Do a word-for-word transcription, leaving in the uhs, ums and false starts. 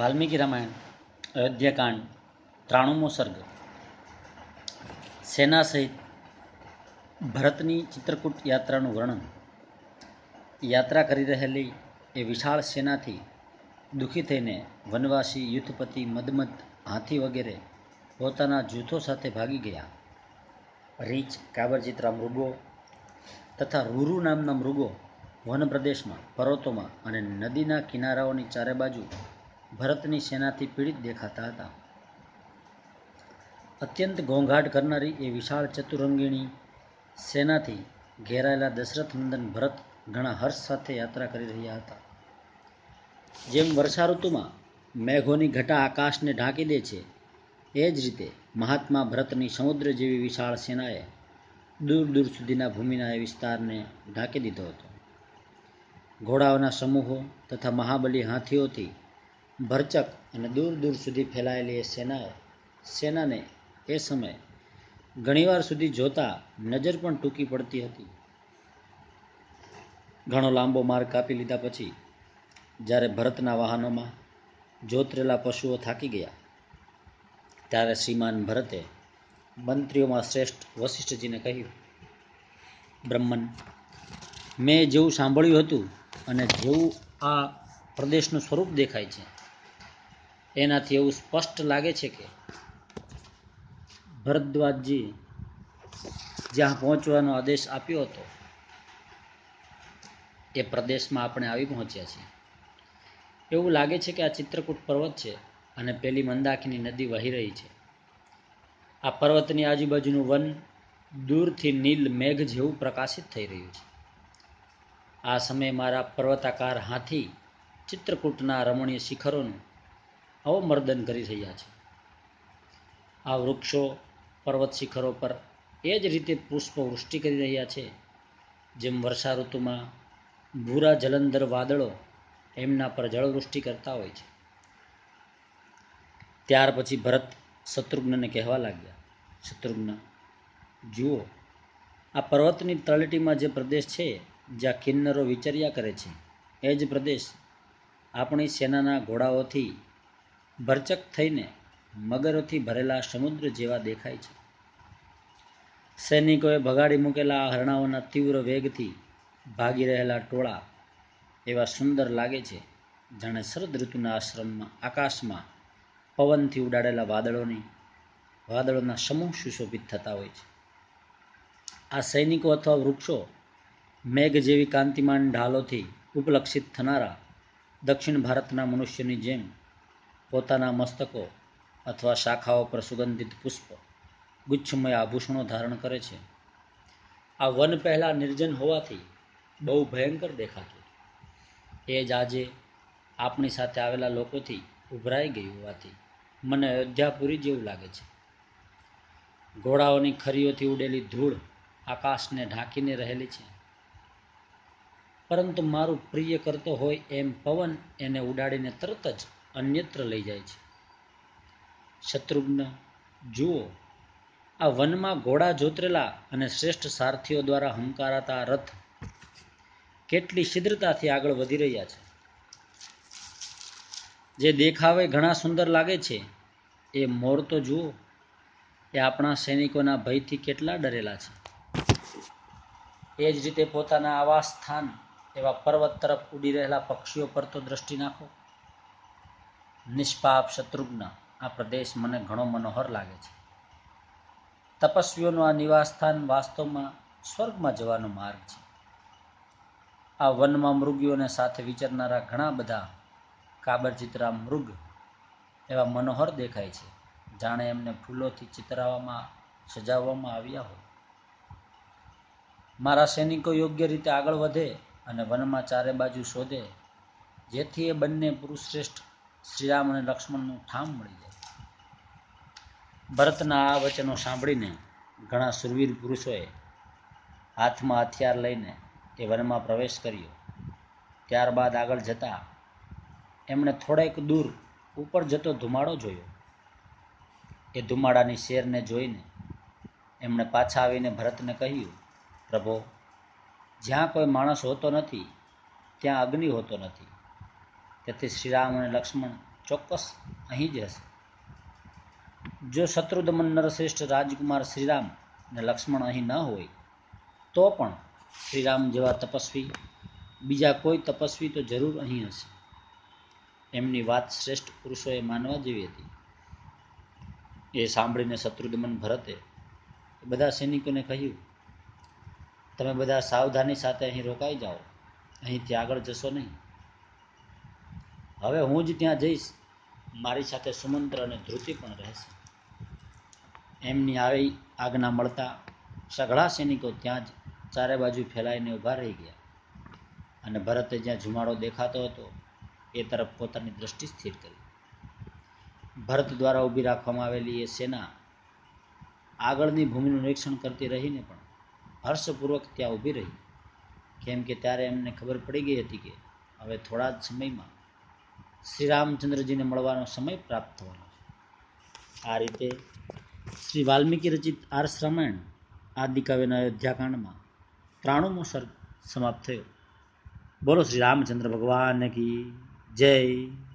વાલ્મીકી રામાયણ અયોધ્યાકાંડ ત્રાણુમો સર્ગ. સેના સહિત ભરતની ચિત્રકૂટ યાત્રાનું વર્ણન. યાત્રા કરી રહેલી એ વિશાળ સેનાથી દુઃખી થઈને વનવાસી યુથપતિ મદમદ હાથી વગેરે પોતાના જૂથો સાથે ભાગી ગયા. રીંછ, કાબરચિત્રા મૃગો તથા રૂરુ નામના મૃગો વનપ્રદેશમાં, પર્વતોમાં અને નદીના કિનારાઓની ચારે બાજુ ભરતની સેનાથી પીડિત દેખાતા હતા. અત્યંત ઘોંઘાટ કરનારી એ વિશાળ ચતુરંગીણી સેનાથી ઘેરાયેલા દશરથ નંદન ભરત ઘણા હર્ષ સાથે યાત્રા કરી રહ્યા હતા. જેમ વર્ષા ઋતુમાં મેઘોની ઘટા આકાશને ઢાંકી દે છે, એ જ રીતે મહાત્મા ભરતની સમુદ્ર જેવી વિશાળ સેનાએ દૂર દૂર સુધીના ભૂમિના એ વિસ્તારને ઢાંકી દીધો હતો. ઘોડાઓના સમૂહો તથા મહાબલી હાથીઓથી ભરચક અને દૂર દૂર સુધી ફેલાયેલી એ સેનાએ સેનાને એ સમયે ઘણીવાર સુધી જોતા નજર પણ ટૂંકી પડતી હતી. ઘણો લાંબો માર્ગ કાપી લીધા પછી જ્યારે ભરતના વાહનોમાં જોતરેલા પશુઓ થાકી ગયા, ત્યારે શ્રીમાન ભરતે મંત્રીઓમાં શ્રેષ્ઠ વશિષ્ઠજીને કહ્યું, બ્રહ્મન, મેં જેવું સાંભળ્યું હતું અને જેવું આ પ્રદેશનું સ્વરૂપ દેખાય છે, એનાથી એવું સ્પષ્ટ લાગે છે કે ભરદ્વાજજી જ્યાં પહોંચવાનો આદેશ આપ્યો હતો એ પ્રદેશમાં આપણે આવી પહોંચ્યા છીએ. એવું લાગે છે કે આ ચિત્રકૂટ પર્વત છે અને પેલી મંદાકિની નદી વહી રહી છે. આ પર્વતની આજુબાજુનું વન દૂરથી નીલ મેઘ જેવું પ્રકાશિત થઈ રહ્યું છે. આ સમયે મારા પર્વતાકાર હાથી ચિત્રકૂટના રમણીય શિખરોનું અવમર્દન કરી રહ્યા છે. આ વૃક્ષો પર્વત શિખરો પર એ જ રીતે પુષ્પ વૃષ્ટિ કરી રહ્યા છે જેમ વર્ષા ઋતુમાં ભૂરા જલંધર વાદળો એમના પર જળવૃષ્ટિ કરતા હોય છે. ત્યાર પછી ભરત શત્રુઘ્નને કહેવા લાગ્યા, શત્રુઘ્ન, જુઓ, આ પર્વતની તળેટીમાં જે પ્રદેશ છે જ્યાં કિન્નરો વિચર્યા કરે છે, એ જ પ્રદેશ આપણી સેનાના ઘોડાઓથી ભરચક થઈને મગરોથી ભરેલા સમુદ્ર જેવા દેખાય છે. સૈનિકોએ ભગાડી મૂકેલા આ હરણાઓના તીવ્ર વેગથી ભાગી રહેલા ટોળા એવા સુંદર લાગે છે, જાણે શરદ ઋતુના આશ્રમમાં આકાશમાં પવનથી ઉડાડેલા વાદળોની વાદળોના સમૂહ સુશોભિત થતા હોય છે. આ સૈનિકો અથવા વૃક્ષો મેઘ જેવી કાંતિમાન ઢાલોથી ઉપલક્ષિત થનારા દક્ષિણ ભારતના મનુષ્યની જેમ પોતાના મસ્તકો અથવા શાખાઓ પર સુગંધિત પુષ્પ ગુચ્છમય આભૂષણો ધારણ કરે છે. આ વન પહેલા નિર્જન હોવાથી બહુ ભયંકર દેખાતું, એ જ આજે આપણી સાથે આવેલા લોકોથી ઉભરાઈ ગયું હોવાથી મને અયોધ્યાપુરી જેવું લાગે છે. ઘોડાઓની ખરીઓથી ઉડેલી ધૂળ આકાશને ઢાંકીને રહેલી છે, પરંતુ મારું પ્રિય કરતો હોય એમ પવન એને ઉડાડીને તરત જ અન્યત્ર લઈ જાય છે. શત્રુઘ્ન, જુઓ, આ વનમાં ઘોડા જોતરેલા અને શ્રેષ્ઠ સારથીઓ દ્વારા હંકારાતા રથ કેટલી શીઘ્રતાથી આગળ વધી રહ્યા છે. જે દેખાવે ઘણા સુંદર લાગે છે, એ મોર તો જુઓ, એ આપણા સૈનિકોના ભયથી કેટલા ડરેલા છે. એ જ રીતે પોતાના આવાસ સ્થાન એવા પર્વત તરફ ઉડી રહેલા પક્ષીઓ પર તો દ્રષ્ટિ નાખો. નિષ્પાપ શત્રુઘ્ન, આ પ્રદેશ મને ઘણો મનોહર લાગે છે. તપસ્વીઓનું આ નિવાસ સ્થાન વાસ્તવમાં સ્વર્ગમાં જવાનો માર્ગ છે. આ વનમાં મૃગીઓને સાથે વિચરનારા ઘણા બધા કાબરચિત્રા મૃગ એવા મનોહર દેખાય છે, જાણે એમને ફૂલોથી ચિતરાવવામાં સજાવવામાં આવ્યા હોય. મારા સૈનિકો યોગ્ય રીતે આગળ વધે અને વનમાં ચારે બાજુ શોધે, જેથી એ બંને પુરુષ શ્રેષ્ઠ શ્રીરામ અને લક્ષ્મણનું ઠામ મળી જાય. ભરતના આ વચનો સાંભળીને ઘણા સુરવીર પુરુષોએ હાથમાં હથિયાર લઈને એ વનમાં પ્રવેશ કર્યો. ત્યારબાદ આગળ જતા એમણે થોડેક દૂર ઉપર જતો ધુમાડો જોયો. એ ધુમાડાની શેરને જોઈને એમણે પાછા આવીને ભરતને કહ્યું, પ્રભો, જ્યાં કોઈ માણસ હોતો નથી ત્યાં અગ્નિ હોતો નથી. તેથી શ્રીરામ અને લક્ષ્મણ ચોક્કસ અહીં જ હશે. જો શત્રુદમન નરશ્રેષ્ઠ રાજકુમાર શ્રીરામ અને લક્ષ્મણ અહીં ન હોય તો પણ શ્રીરામ જેવા તપસ્વી બીજા કોઈ તપસ્વી તો જરૂર અહીં હશે. એમની વાત શ્રેષ્ઠ પુરુષોએ માનવા જેવી હતી. એ સાંભળીને શત્રુદમન ભરતે બધા સૈનિકોને કહ્યું, તમે બધા સાવધાની સાથે અહીં રોકાઈ જાઓ, અહીંથી આગળ જશો નહીં. હવે હું જ ત્યાં જઈશ, મારી સાથે સુમંત્ર અને ધ્રુતિ પણ રહેશે. એમની આવી આજ્ઞા મળતા સઘળા સૈનિકો ત્યાં જ ચારે બાજુ ફેલાઈને ઊભા રહી ગયા અને ભરતે જ્યાં ઝુમાડો દેખાતો હતો એ તરફ પોતાની દ્રષ્ટિ સ્થિર કરી. ભરત દ્વારા ઊભી રાખવામાં આવેલી એ સેના આગળની ભૂમિનું નિરીક્ષણ કરતી રહીને પણ હર્ષપૂર્વક ત્યાં ઊભી રહી, કેમ કે ત્યારે એમને ખબર પડી ગઈ હતી કે હવે થોડા જ સમયમાં શ્રી રામચંદ્રજીને મળવાનો સમય પ્રાપ્ત થવાનો છે. આ રીતે શ્રી વાલ્મીકી રચિત આર્ષ રામાયણ આદિકાવ્યના અયોધ્યાકાંડમાં ત્રાણુંમો સર્ગ સમાપ્ત થયો. બોલો શ્રી રામચંદ્ર ભગવાન કી જય.